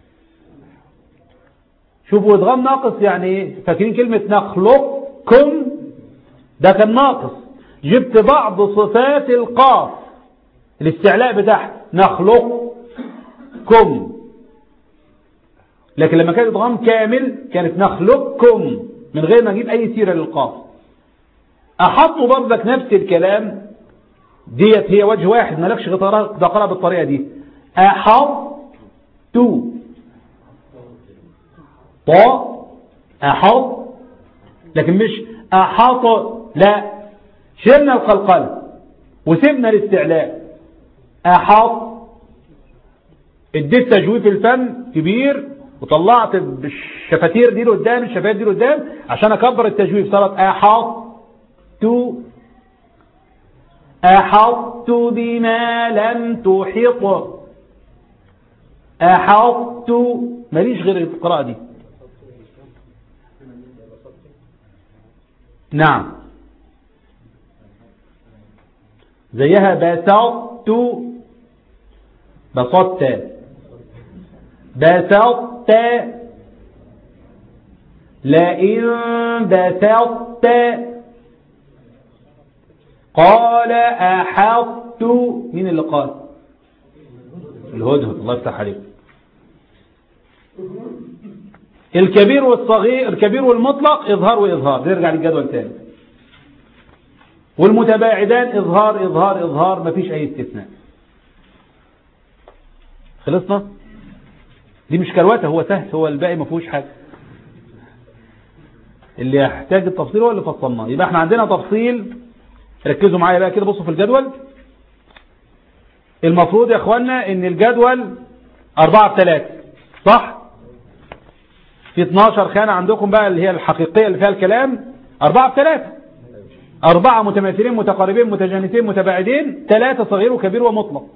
شوفوا إدغام ناقص يعني إيه؟ فاكرين كلمة نخلقكم؟ ده كان ناقص، جبت بعض صفات القاف الاستعلاء بتاعها نخلقكم، لكن لما كانت إدغام كامل كانت نخلقكم من غير ما اجيب أي سيرة للقاف. أحطوا برضك نفس الكلام، ديت هي وجه واحد مالكش تقرأ بالطريقة دي. أحط طاء أحط، لكن مش أحط، لا، شلنا القلقلة وسيبنا الاستعلاء. أحط اديت تجويف الفم كبير وطلعت الشفتير دي لقدام، الشفايف دي لقدام عشان اكبر التجويف، صارت أحط. أحط بما لم تحط. أحط ماليش غير القراءة دي. نعم زيها بسطت، بسطت، بسطت، لئن بسطت، قال أحطت. مين اللي قال؟ الهدهد، الله يفتح عليك. الكبير والصغير، الكبير والمطلق إظهار وإظهار، نرجع للجدول تاني. والمتباعدان إظهار إظهار إظهار، مفيش أي استثناء. خلصنا؟ دي مش كروته، هو سهل، هو الباقي مفيهوش حاجة. اللي يحتاج التفصيل هو اللي فصلناه. يبقى احنا عندنا تفصيل، ركزوا معايا بقى كده، بصوا في الجدول. المفروض يا اخوانا ان الجدول أربعة بثلاثة، صح؟ في اتناشر خانة عندكم بقى اللي هي الحقيقية اللي فيها الكلام، أربعة بثلاثة، أربعة متماثلين متقاربين متجانسين متباعدين، ثلاثة صغير وكبير ومطلق،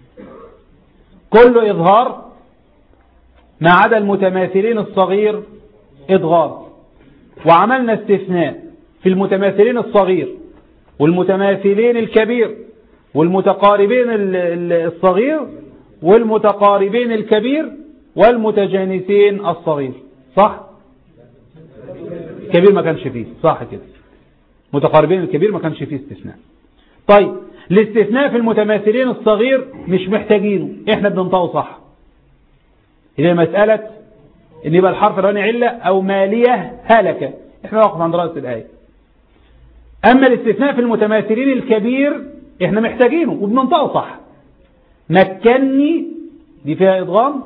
كله إظهار ما عدا المتماثلين الصغير إدغام. وعملنا استثناء في المتماثلين الصغير والمتماثلين الكبير والمتقاربين الصغير والمتقاربين الكبير والمتجانسين الصغير، صح؟ الكبير ما كانش فيه، صح كده. متقاربين الكبير ما كانش فيه استثناء. طيب الاستثناء في المتماثلين الصغير مش محتاجينه، احنا بننطقه صح. إذا مسألة ان يبقى الحرف الراني علة او مالية هلكة، احنا نقف عند رأس الآية. اما الاستثناء في المتماثلين الكبير احنا محتاجينه وبننطقه صح. مكني دي فيها ادغام،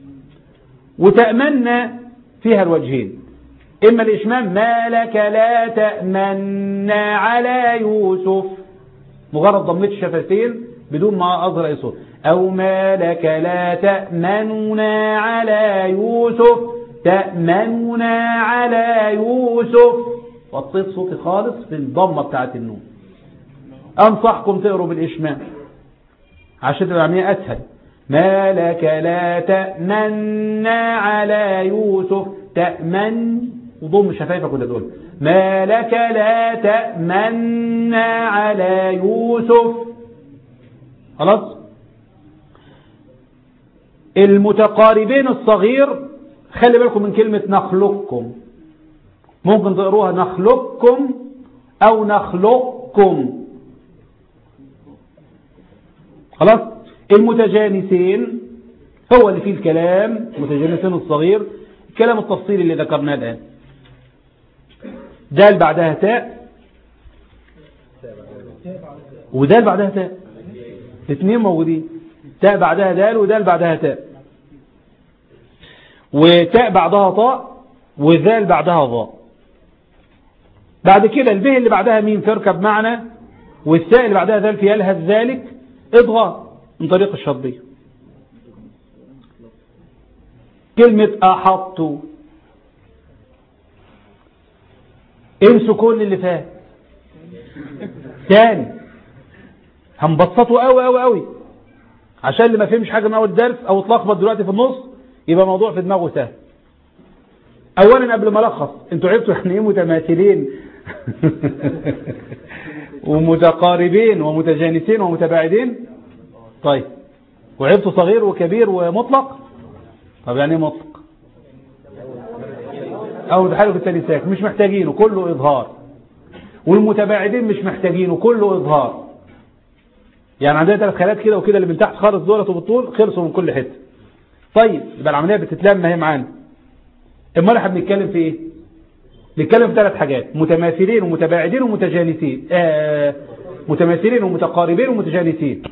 وتأمنا فيها الوجهين، اما الاشمام ما لك لا تأمنا على يوسف، مجرد ضميت الشفتين بدون ما اظهر اي صوت، او ما لك لا تأمننا على يوسف، تأمننا على يوسف، وطيت صوتي خالص في الضمة بتاعت النون. انصحكم تقروا بالاشمام عشان تبقى عملية اسهل. ما لك لا تأمننا على يوسف، تأمن وضم شفايفك ولا تقول ما لك لا تأمننا على يوسف. خلاص. المتقاربين الصغير خلي بالكم من كلمة نخلقكم، ممكن تقروها نخلقكم او نخلقكم. خلاص. المتجانسين هو اللي فيه الكلام، المتجانسين الصغير الكلام التفصيلي اللي ذكرناه الآن. دال بعدها تاء، ودال بعدها تاء، الاثنين موجودين، تاء بعدها دال ودال بعدها تاء، وتاء بعدها طاء وذال بعدها ضاء. بعد كده البه اللي بعدها ميم تركب معنا، والثاء اللي بعدها ذال في يلهث ذلك اضغام من طريق الشطبية. كلمة أحط انسوا كل اللي فات تاني، هنبسطه قوي قوي قوي عشان اللي ما فهمش حاجة من اول درس او اتلخبط دلوقتي في النص يبقى موضوع في دماغه سهل. اولا قبل ما الخص، انتوا عرفتوا يعني ايه متماثلين ومتقاربين ومتجانسين ومتباعدين؟ طيب، وعرفتوا صغير وكبير ومطلق؟ طب يعني ايه مطلق؟ او بحاله في التاني ساكن مش محتاجينه كله اظهار، والمتباعدين مش محتاجينه كله اظهار. يعني عندنا ثلاث خيالات كده وكده، اللي من تحت خالص دولت وبالطول خلصوا من كل حته. طيب يبقى العمليه بتتلم اهي معانا. امال احنا بنتكلم في ايه؟ بنتكلم في ثلاث حاجات: متماثلين ومتباعدين ومتجانسين. آه متماثلين ومتقاربين ومتجانسين.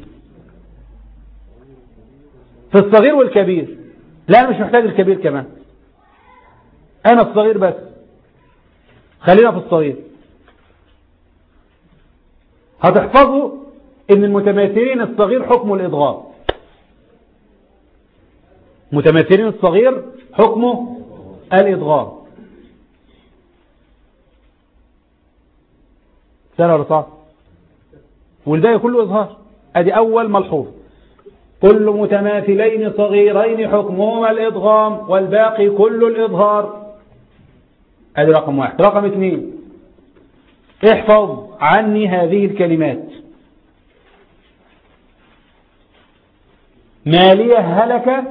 في الصغير والكبير. لا انا مش محتاج الكبير كمان، انا الصغير بس، خلينا في الصغير. هتحفظوا ان المتماثلين الصغير حكمه الادغام. متماثلين الصغير حكمه الادغام. سهل ولا صعب؟ والباقي كله اظهار. ادي اول ملحوظ: كل متماثلين صغيرين حكمهما الادغام والباقي كله الاظهار. ادي رقم واحد. رقم اثنين: احفظ عني هذه الكلمات: مالية هلك،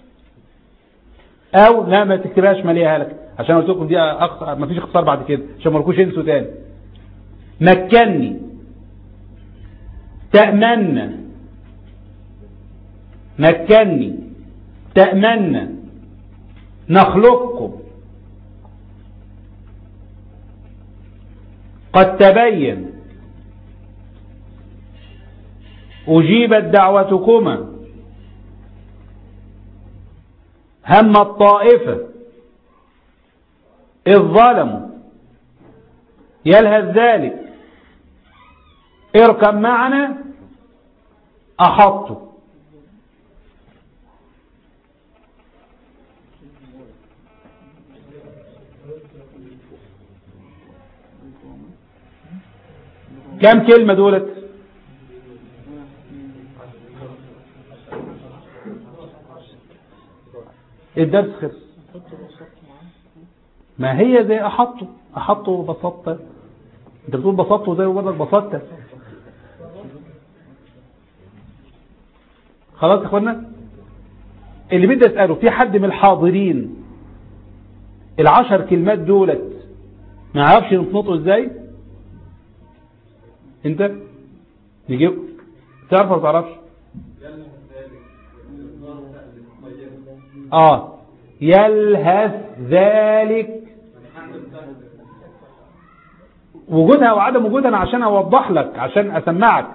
او لا ما تكتبهاش مالية هلك عشان قلت لكم دي أخ... ما فيش اختصار بعد كده عشان ما لكوش انسوا تاني. مكني، تأمن، مكني، تأمن، نخلقكم، قد تبين، أجيبت دعوتكما، هم الطائفة، إذ ظلموا، يلهث ذلك، اركب معنا، أحطوا. كم كلمة دولت؟ الدرس خلص. ما هي زي أحطوا أحطوا وبسطت. انت بتقول بسطت زي وبرك بسطت. خلاص يا اخوانا؟ اللي بدي اسأله: في حد من الحاضرين العشر كلمات دولت ما يعرفش ينطقوا ازاي؟ انت نجيب تعرف ولا تعرفش؟ اه يلهث ذلك. وجودها وعدم وجودها انا عشان اوضح لك، عشان اسمعك.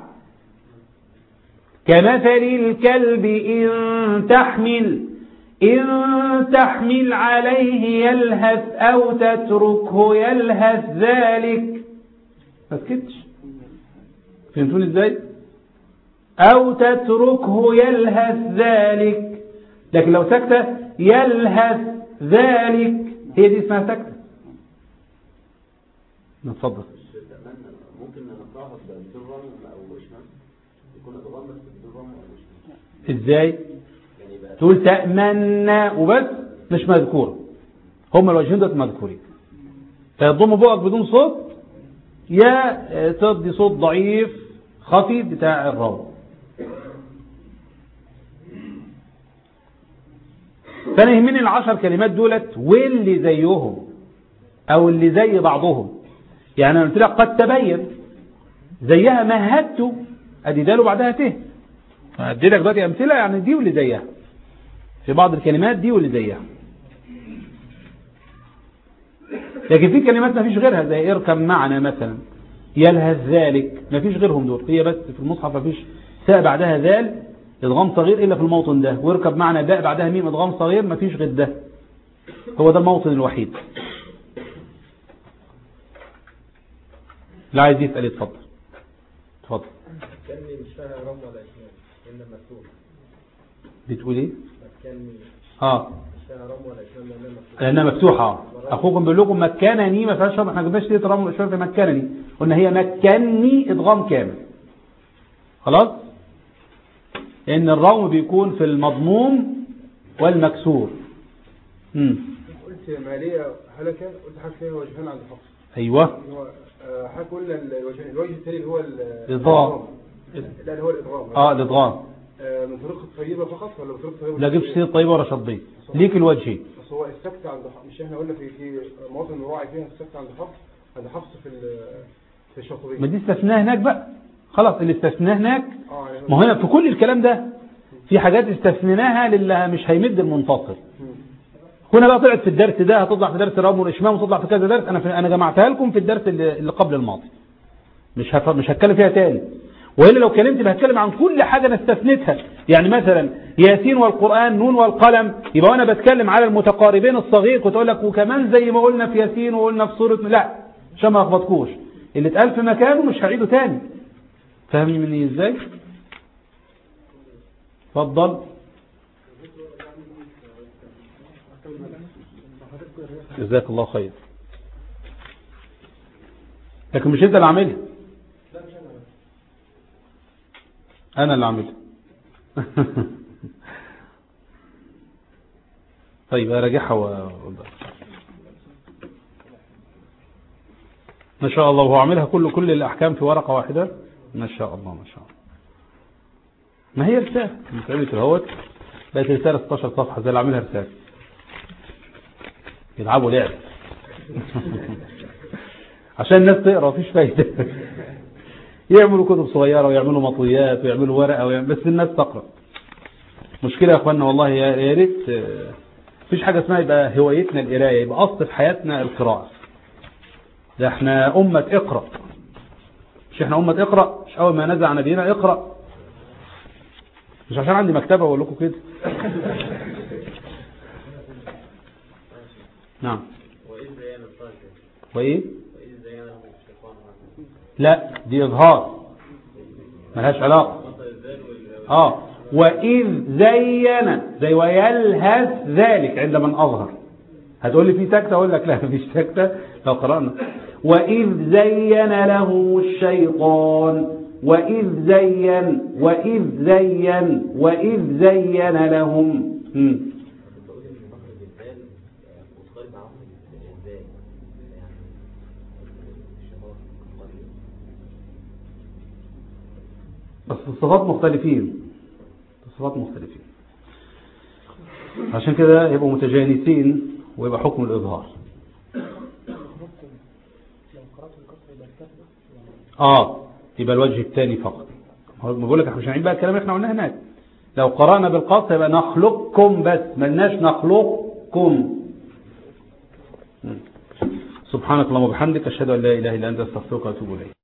كمثل الكلب إن تحمل إن تحمل عليه يلهث أو تتركه يلهث ذلك. ما سكتش. فهمتوني ازاي؟ أو تتركه يلهث ذلك. لكن لو سكتة يلهث ذلك هي دي اسمها سكتة. نتفضل. ممكن نقراها بالضم او اشمام يكون ادغام بس بالضم او اشمام. ازاي؟ يعني تقول تأمنا وبس مش مذكور. هم الوجهين دول مذكورين. فيضم بقك بدون صوت، يا تدي صوت ضعيف خفي بتاع الراوي. فانا يهمني العشر كلمات دولت واللي زيهم او اللي زي بعضهم. يعني انا قلت لك قد تبين زيها مهدت، ادي دال وبعدها ت. هدي لك دلوقتي امثله يعني دي واللي زيها في بعض الكلمات، دي واللي زيها. لكن في كلمات ما فيش غيرها زي اركب معنا مثلا، يلهث ذلك، مفيش غيرهم دول، هي بس في المصحف مفيش تاء بعدها ذال ادغام صغير إلا في الموطن ده، ويركب معنا باء بعدها ميم ادغام صغير، مفيش غير ده، هو ده الموطن الوحيد. لا عايز يسأل يتفضل. اتفضل. مكاني مش فيها رم ولا إشمام إلا مفتوح. بتقول ايه؟ مكاني اه مش فيها رم ولا إشمام لأنها مفتوحة. لانها مفتوحه. اخوكم بيقول لكم مكنني ما فيهاش رم، احنا ما جبناش ليه رم والاشمام في مكنني، قلنا هي مكنني ادغام كامل. خلاص؟ لان الروم بيكون في المضموم والمكسور. امم قلت مالية هلكة، قلت حاجة فيها وجهان عند حفص. ايوه. هو حاجة قلنا الوجه الوجه الثاني اللي هو الإضغام. لا اللي هو الإضغام. اه الادغام. من طريقة طيبة فقط ولا من طريقة طيبة؟ لا جبت سير طيبه ولا شطبيه، ليك الوجهين. بس هو السكت عند حفص، مش احنا قلنا في في مواطن راعي فيها السكت عند حفص، عند حفص في في الشاطبية. ما دي استثناء هناك بقى، خلاص اللي استثناه هناك. اه يعني ما هنا في كل الكلام ده في حاجات استثنيناها لله مش هيمد المنفصل. هنا بقى طلعت في الدرس ده، هتطلع في درس الرم والاشمام وتطلع في كذا درس، انا في انا جمعتها لكم في الدرس اللي, اللي قبل الماضي، مش هف... مش هتكلم فيها تاني. والا لو كلمت بتكلم عن كل حاجه انا استثنيتها، يعني مثلا ياسين والقران نون والقلم، يبقى وانا بتكلم على المتقاربين الصغير كنت اقول لك وكمان زي ما قلنا في ياسين وقلنا في سوره، لا عشان ما اخبطكوش، اللي اتقال في مكانه مش هعيده تاني. فاهمني مني ازاي؟ اتفضل. جزاك الله خير. لكن مش انت اللي عاملها، انا اللي عاملها. طيب اراجعها و... ما شاء الله، وهو عاملها كل كل الاحكام في ورقه واحده، ما شاء الله ما شاء الله. ما هي رساله متعبت اهوت، بقت رساله ستاشر صفحه زي اللي عاملها رساله، يلعبوا لعب عشان الناس تقرا، مفيش فايده. يعملوا كتب صغيره ويعملوا مطويات ويعملوا ورقه ويعملوا، بس الناس تقرا. مشكله يا اخوانا والله، يا ريت مفيش حاجه اسمها يبقى هوايتنا القرايه، يبقى اصل في حياتنا القراءه. ده احنا امه اقرا، مش احنا امه اقرا، مش اول ما نزع نبينا اقرا، مش عشان عندي مكتبه اقول لكم كده. نعم. وايه؟ لا دي اظهار ملهاش علاقه. اه واذ زين زي ويلهث ذلك عند من اظهر. هتقول لي في سكته، اقول لك لا مفيش سكته لو قرانا واذ زين له الشيطان، واذ زين واذ زين واذ زين لهم. م. بس الصفات مختلفين، الصفات مختلفين، عشان كده يبقوا متجانسين ويبقى حكم الإظهار. اه يبقى الوجه الثاني فقط. بقول لك احنا مش هنعيد بقى الكلام اللي احنا قلناه هناك. لو قرانا بالقصر يبقى نخلقكم بس، ملناش نخلقكم. سبحانك اللهم وبحمدك اشهد ان لا اله الا انت استغفرك واتوب اليك.